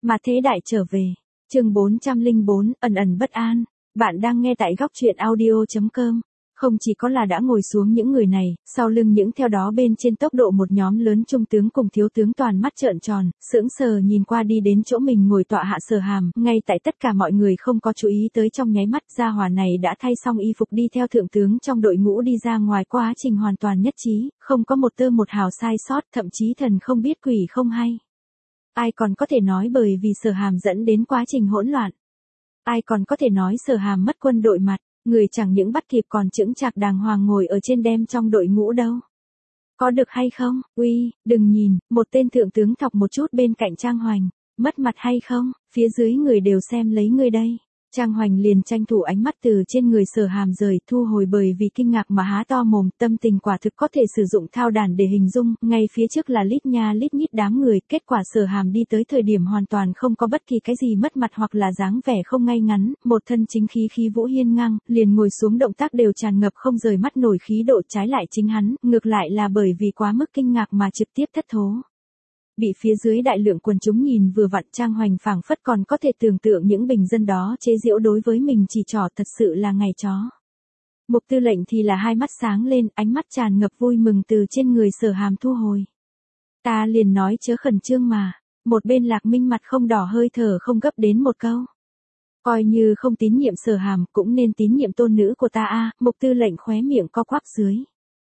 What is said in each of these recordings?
Mà thế đại trở về. Chương 404, ẩn ẩn bất an. Bạn đang nghe tại góc truyện audio.com. Không chỉ có là đã ngồi xuống những người này, sau lưng những theo đó bên trên tốc độ một nhóm lớn trung tướng cùng thiếu tướng toàn mắt trợn tròn, sững sờ nhìn qua đi đến chỗ mình ngồi tọa hạ Sở Hàm, ngay tại tất cả mọi người không có chú ý tới trong nháy mắt, gia hỏa này đã thay xong y phục đi theo thượng tướng trong đội ngũ đi ra ngoài, quá trình hoàn toàn nhất trí, không có một tơ một hào sai sót, thậm chí thần không biết quỷ không hay. Ai còn có thể nói bởi vì Sở Hàm dẫn đến quá trình hỗn loạn? Ai còn có thể nói Sở Hàm mất quân đội mặt? Người chẳng những bắt kịp còn chững chạc đàng hoàng ngồi ở trên đem trong đội ngũ đâu. Có được hay không? Uy, đừng nhìn, một tên thượng tướng thọc một chút bên cạnh Trang Hoành. Mất mặt hay không? Phía dưới người đều xem lấy ngươi đây. Trang Hoành liền tranh thủ ánh mắt từ trên người Sở Hàm rời, thu hồi bởi vì kinh ngạc mà há to mồm, tâm tình quả thực có thể sử dụng thao đàn để hình dung, ngay phía trước là lít nha lít nhít đám người, kết quả Sở Hàm đi tới thời điểm hoàn toàn không có bất kỳ cái gì mất mặt hoặc là dáng vẻ không ngay ngắn, một thân chính khí khí vũ hiên ngang, liền ngồi xuống động tác đều tràn ngập không rời mắt nổi khí độ, trái lại chính hắn, ngược lại là bởi vì quá mức kinh ngạc mà trực tiếp thất thố. Bị phía dưới đại lượng quần chúng nhìn vừa vặn, Trang Hoành phảng phất còn có thể tưởng tượng những bình dân đó chế giễu đối với mình chỉ trỏ, thật sự là ngày chó. Mục Tư Lệnh thì là hai mắt sáng lên, ánh mắt tràn ngập vui mừng từ trên người Sở Hàm thu hồi. Ta liền nói chớ khẩn trương mà. Một bên Lạc Minh mặt không đỏ hơi thở không gấp đến một câu. Coi như không tín nhiệm Sở Hàm cũng nên tín nhiệm tôn nữ của ta a. Mục Tư Lệnh khóe miệng co quắp dưới.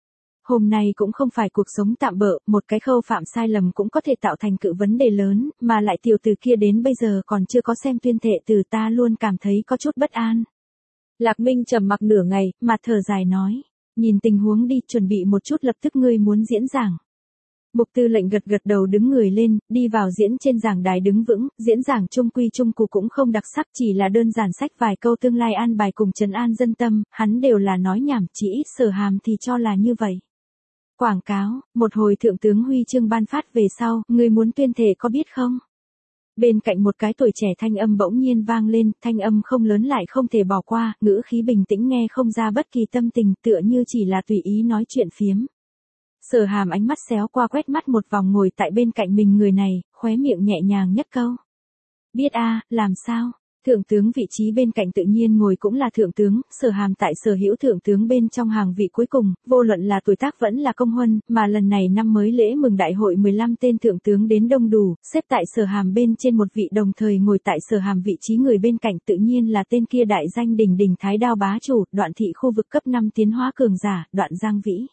Hôm nay cũng không phải cuộc sống tạm bợ, một cái khâu phạm sai lầm cũng có thể tạo thành cự vấn đề lớn, mà lại tiểu tử kia đến bây giờ còn chưa có xem tuyên thệ từ, ta luôn cảm thấy có chút bất an. Lạc Minh trầm mặc nửa ngày, mà thở dài nói, nhìn tình huống đi, chuẩn bị một chút, lập tức ngươi muốn diễn giảng. Mục Tư Lệnh gật gật đầu đứng người lên, đi vào diễn trên giảng đài đứng vững, diễn giảng trung quy trung cụ cũng không đặc sắc, chỉ là đơn giản sách vài câu tương lai an bài cùng trấn an dân tâm, hắn đều là nói nhảm, chỉ ít Sở Hàm thì cho là như vậy. Quảng cáo, một hồi thượng tướng huy chương ban phát về sau, ngươi muốn tuyên thệ có biết không? Bên cạnh một cái tuổi trẻ thanh âm bỗng nhiên vang lên, thanh âm không lớn lại không thể bỏ qua, ngữ khí bình tĩnh nghe không ra bất kỳ tâm tình, tựa như chỉ là tùy ý nói chuyện phiếm. Sở Hàm ánh mắt xéo qua quét mắt một vòng ngồi tại bên cạnh mình người này, khóe miệng nhẹ nhàng nhất câu. Biết a, làm sao? Thượng tướng vị trí bên cạnh tự nhiên ngồi cũng là thượng tướng, Sở Hàm tại sở hữu thượng tướng bên trong hàng vị cuối cùng, vô luận là tuổi tác vẫn là công huân, mà lần này năm mới lễ mừng đại hội 15 tên thượng tướng đến đông đủ, xếp tại Sở Hàm bên trên một vị, đồng thời ngồi tại Sở Hàm vị trí người bên cạnh tự nhiên là tên kia đại danh đỉnh đỉnh Thái Đao bá chủ, Đoạn thị khu vực cấp 5 tiến hóa cường giả, Đoạn Giang Vĩ.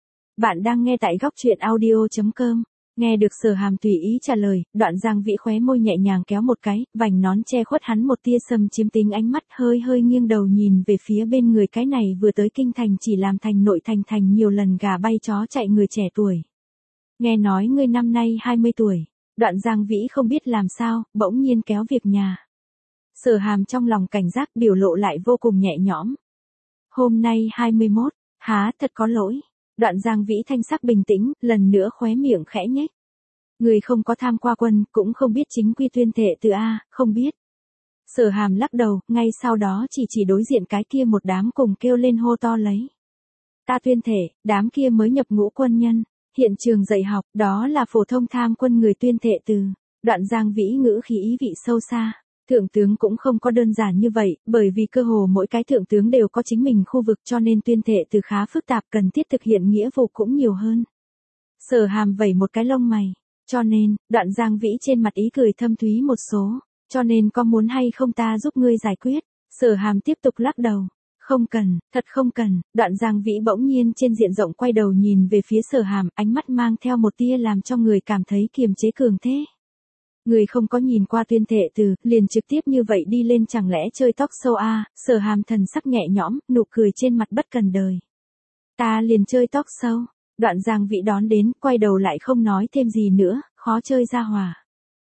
Bạn đang nghe tại góc truyện audio.com. Nghe được Sở Hàm tùy ý trả lời, Đoạn Giang Vĩ khóe môi nhẹ nhàng kéo một cái, vành nón che khuất hắn một tia xâm chiếm tính ánh mắt, hơi hơi nghiêng đầu nhìn về phía bên người cái này vừa tới kinh thành chỉ làm thành nội thành nhiều lần gà bay chó chạy người trẻ tuổi. Nghe nói ngươi năm nay 20 tuổi, Đoạn Giang Vĩ không biết làm sao, bỗng nhiên kéo việc nhà. Sở Hàm trong lòng cảnh giác, biểu lộ lại vô cùng nhẹ nhõm. Hôm nay 21, há thật có lỗi. Đoạn Giang Vĩ thanh sắc bình tĩnh, lần nữa khóe miệng khẽ nhếch. Người không có tham qua quân, cũng không biết chính quy tuyên thệ từ a, không biết. Sở Hàm lắc đầu, ngay sau đó chỉ đối diện cái kia một đám cùng kêu lên hô to lấy. Ta tuyên thệ, đám kia mới nhập ngũ quân nhân, hiện trường dạy học, đó là phổ thông tham quân người tuyên thệ từ. Đoạn Giang Vĩ ngữ khí ý vị sâu xa. Thượng tướng cũng không có đơn giản như vậy, bởi vì cơ hồ mỗi cái thượng tướng đều có chính mình khu vực, cho nên tuyên thệ từ khá phức tạp, cần thiết thực hiện nghĩa vụ cũng nhiều hơn. Sở Hàm vẩy một cái lông mày, cho nên, Đoạn Giang Vĩ trên mặt ý cười thâm thúy một số, cho nên có muốn hay không ta giúp ngươi giải quyết? Sở Hàm tiếp tục lắc đầu, không cần, thật không cần. Đoạn Giang Vĩ bỗng nhiên trên diện rộng quay đầu nhìn về phía Sở Hàm, ánh mắt mang theo một tia làm cho người cảm thấy kiềm chế cường thế. Người không có nhìn qua tuyên thệ từ, liền trực tiếp như vậy đi lên, chẳng lẽ chơi tóc sâu a? Sở Hàm thần sắc nhẹ nhõm, nụ cười trên mặt bất cần đời. Ta liền chơi tóc sâu. Đoạn Giang Vĩ đón đến, quay đầu lại không nói thêm gì nữa, khó chơi ra hòa.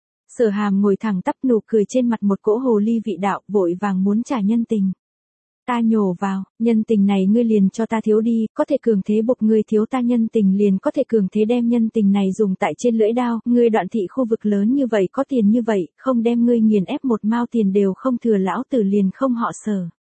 Sở Hàm ngồi thẳng tắp, nụ cười trên mặt một cỗ hồ ly vị đạo, vội vàng muốn trả nhân tình. Ta nhổ vào, nhân tình này ngươi liền cho ta thiếu đi, có thể cường thế buộc ngươi thiếu ta nhân tình, liền có thể cường thế đem nhân tình này dùng tại trên lưỡi đao, ngươi Đoạn thị khu vực lớn như vậy, có tiền như vậy, không đem ngươi nghiền ép một mao tiền đều không thừa, lão tử liền không họ Sở.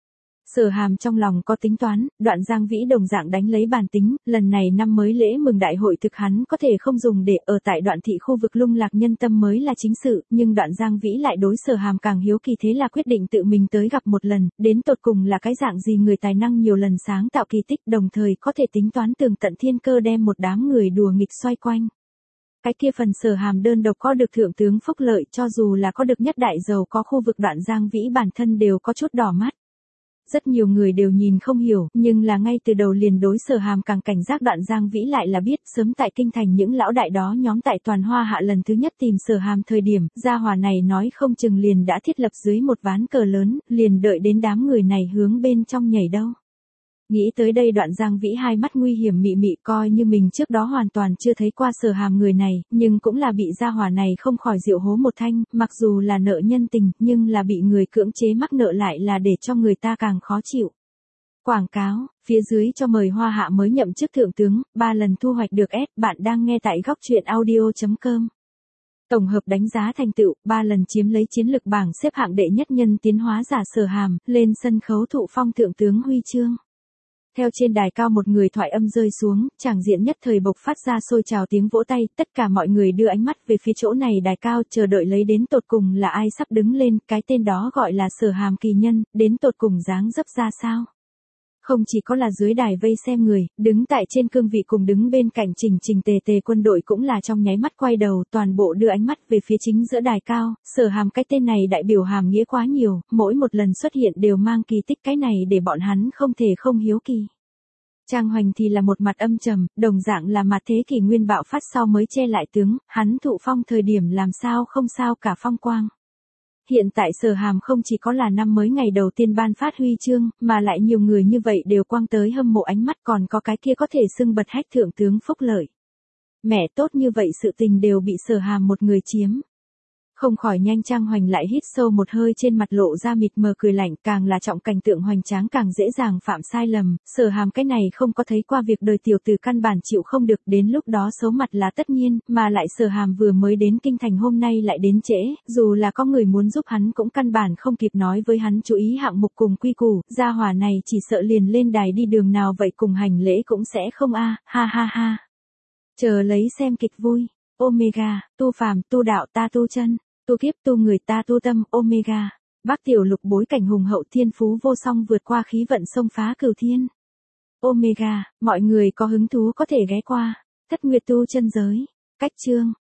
Sở Hàm trong lòng có tính toán, Đoạn Giang Vĩ đồng dạng đánh lấy bản tính, lần này năm mới lễ mừng đại hội thực hắn có thể không dùng để ở tại Đoạn thị khu vực lung lạc nhân tâm mới là chính sự, nhưng Đoạn Giang Vĩ lại đối Sở Hàm càng hiếu kỳ, thế là quyết định tự mình tới gặp một lần, đến tột cùng là cái dạng gì người tài năng nhiều lần sáng tạo kỳ tích, đồng thời có thể tính toán tường tận thiên cơ đem một đám người đùa nghịch xoay quanh. Cái kia phần Sở Hàm đơn độc có được thượng tướng phúc lợi, cho dù là có được nhất đại giàu có khu vực Đoạn Giang Vĩ bản thân đều có chút đỏ mắt. Rất nhiều người đều nhìn không hiểu, nhưng là ngay từ đầu liền đối Sở Hàm càng cảnh giác. Đoạn Giang Vĩ lại là biết, sớm tại kinh thành những lão đại đó nhóm tại toàn Hoa Hạ lần thứ nhất tìm Sở Hàm thời điểm, gia hỏa này nói không chừng liền đã thiết lập dưới một ván cờ lớn, liền đợi đến đám người này hướng bên trong nhảy đâu. Nghĩ tới đây Đoạn Giang Vĩ hai mắt nguy hiểm mị mị, coi như mình trước đó hoàn toàn chưa thấy qua Sở Hàm người này, nhưng cũng là bị gia hỏa này không khỏi diệu hố một thanh, mặc dù là nợ nhân tình, nhưng là bị người cưỡng chế mắc nợ lại là để cho người ta càng khó chịu. Quảng cáo, phía dưới cho mời Hoa Hạ mới nhậm chức thượng tướng, 3 lần thu hoạch được S, bạn đang nghe tại góc truyện audio.com. Tổng hợp đánh giá thành tựu, 3 lần chiếm lấy chiến lược bảng xếp hạng đệ nhất nhân tiến hóa giả Sở Hàm, lên sân khấu thụ phong thượng tướng huy chương. Theo trên đài cao một người thoại âm rơi xuống, tràng diện nhất thời bộc phát ra sôi trào tiếng vỗ tay, tất cả mọi người đưa ánh mắt về phía chỗ này đài cao, chờ đợi lấy đến tột cùng là ai sắp đứng lên, cái tên đó gọi là Sở Hàm kỳ nhân, đến tột cùng dáng dấp ra sao. Không chỉ có là dưới đài vây xem người, đứng tại trên cương vị cùng đứng bên cạnh chỉnh tề quân đội cũng là trong nháy mắt quay đầu, toàn bộ đưa ánh mắt về phía chính giữa đài cao. Sở Hàm cái tên này đại biểu hàm nghĩa quá nhiều, mỗi một lần xuất hiện đều mang kỳ tích, cái này để bọn hắn không thể không hiếu kỳ. Trang Hoành thì là một mặt âm trầm, đồng dạng là mặt thế kỷ nguyên bạo phát sau mới che lại tướng, hắn thụ phong thời điểm làm sao không sao cả phong quang. Hiện tại Sở Hàm không chỉ có là năm mới ngày đầu tiên ban phát huy chương, mà lại nhiều người như vậy đều quang tới hâm mộ ánh mắt, còn có cái kia có thể xưng bật hách thượng tướng phúc lợi. Mẹ tốt như vậy sự tình đều bị Sở Hàm một người chiếm. Không khỏi nhanh. Trang Hoành lại hít sâu một hơi, trên mặt lộ ra mịt mờ cười lạnh, càng là trọng cảnh tượng hoành tráng càng dễ dàng phạm sai lầm, Sở Hàm cái này không có thấy qua việc đời tiểu tử căn bản chịu không được, đến lúc đó xấu mặt là tất nhiên, mà lại Sở Hàm vừa mới đến kinh thành hôm nay lại đến trễ, dù là có người muốn giúp hắn cũng căn bản không kịp nói với hắn chú ý hạng mục cùng quy củ, gia hỏa này chỉ sợ liền lên đài đi đường nào vậy cùng hành lễ cũng sẽ không ha ha ha. Chờ lấy xem kịch vui. Omega, tu phàm, tu đạo ta tu chân, tu kiếp tu người ta tu tâm. Omega, Bắc Tiểu Lục bối cảnh hùng hậu, thiên phú vô song vượt qua khí vận xông phá cửu thiên. Omega, mọi người có hứng thú có thể ghé qua. Thất Nguyệt tu chân giới. Cách chương.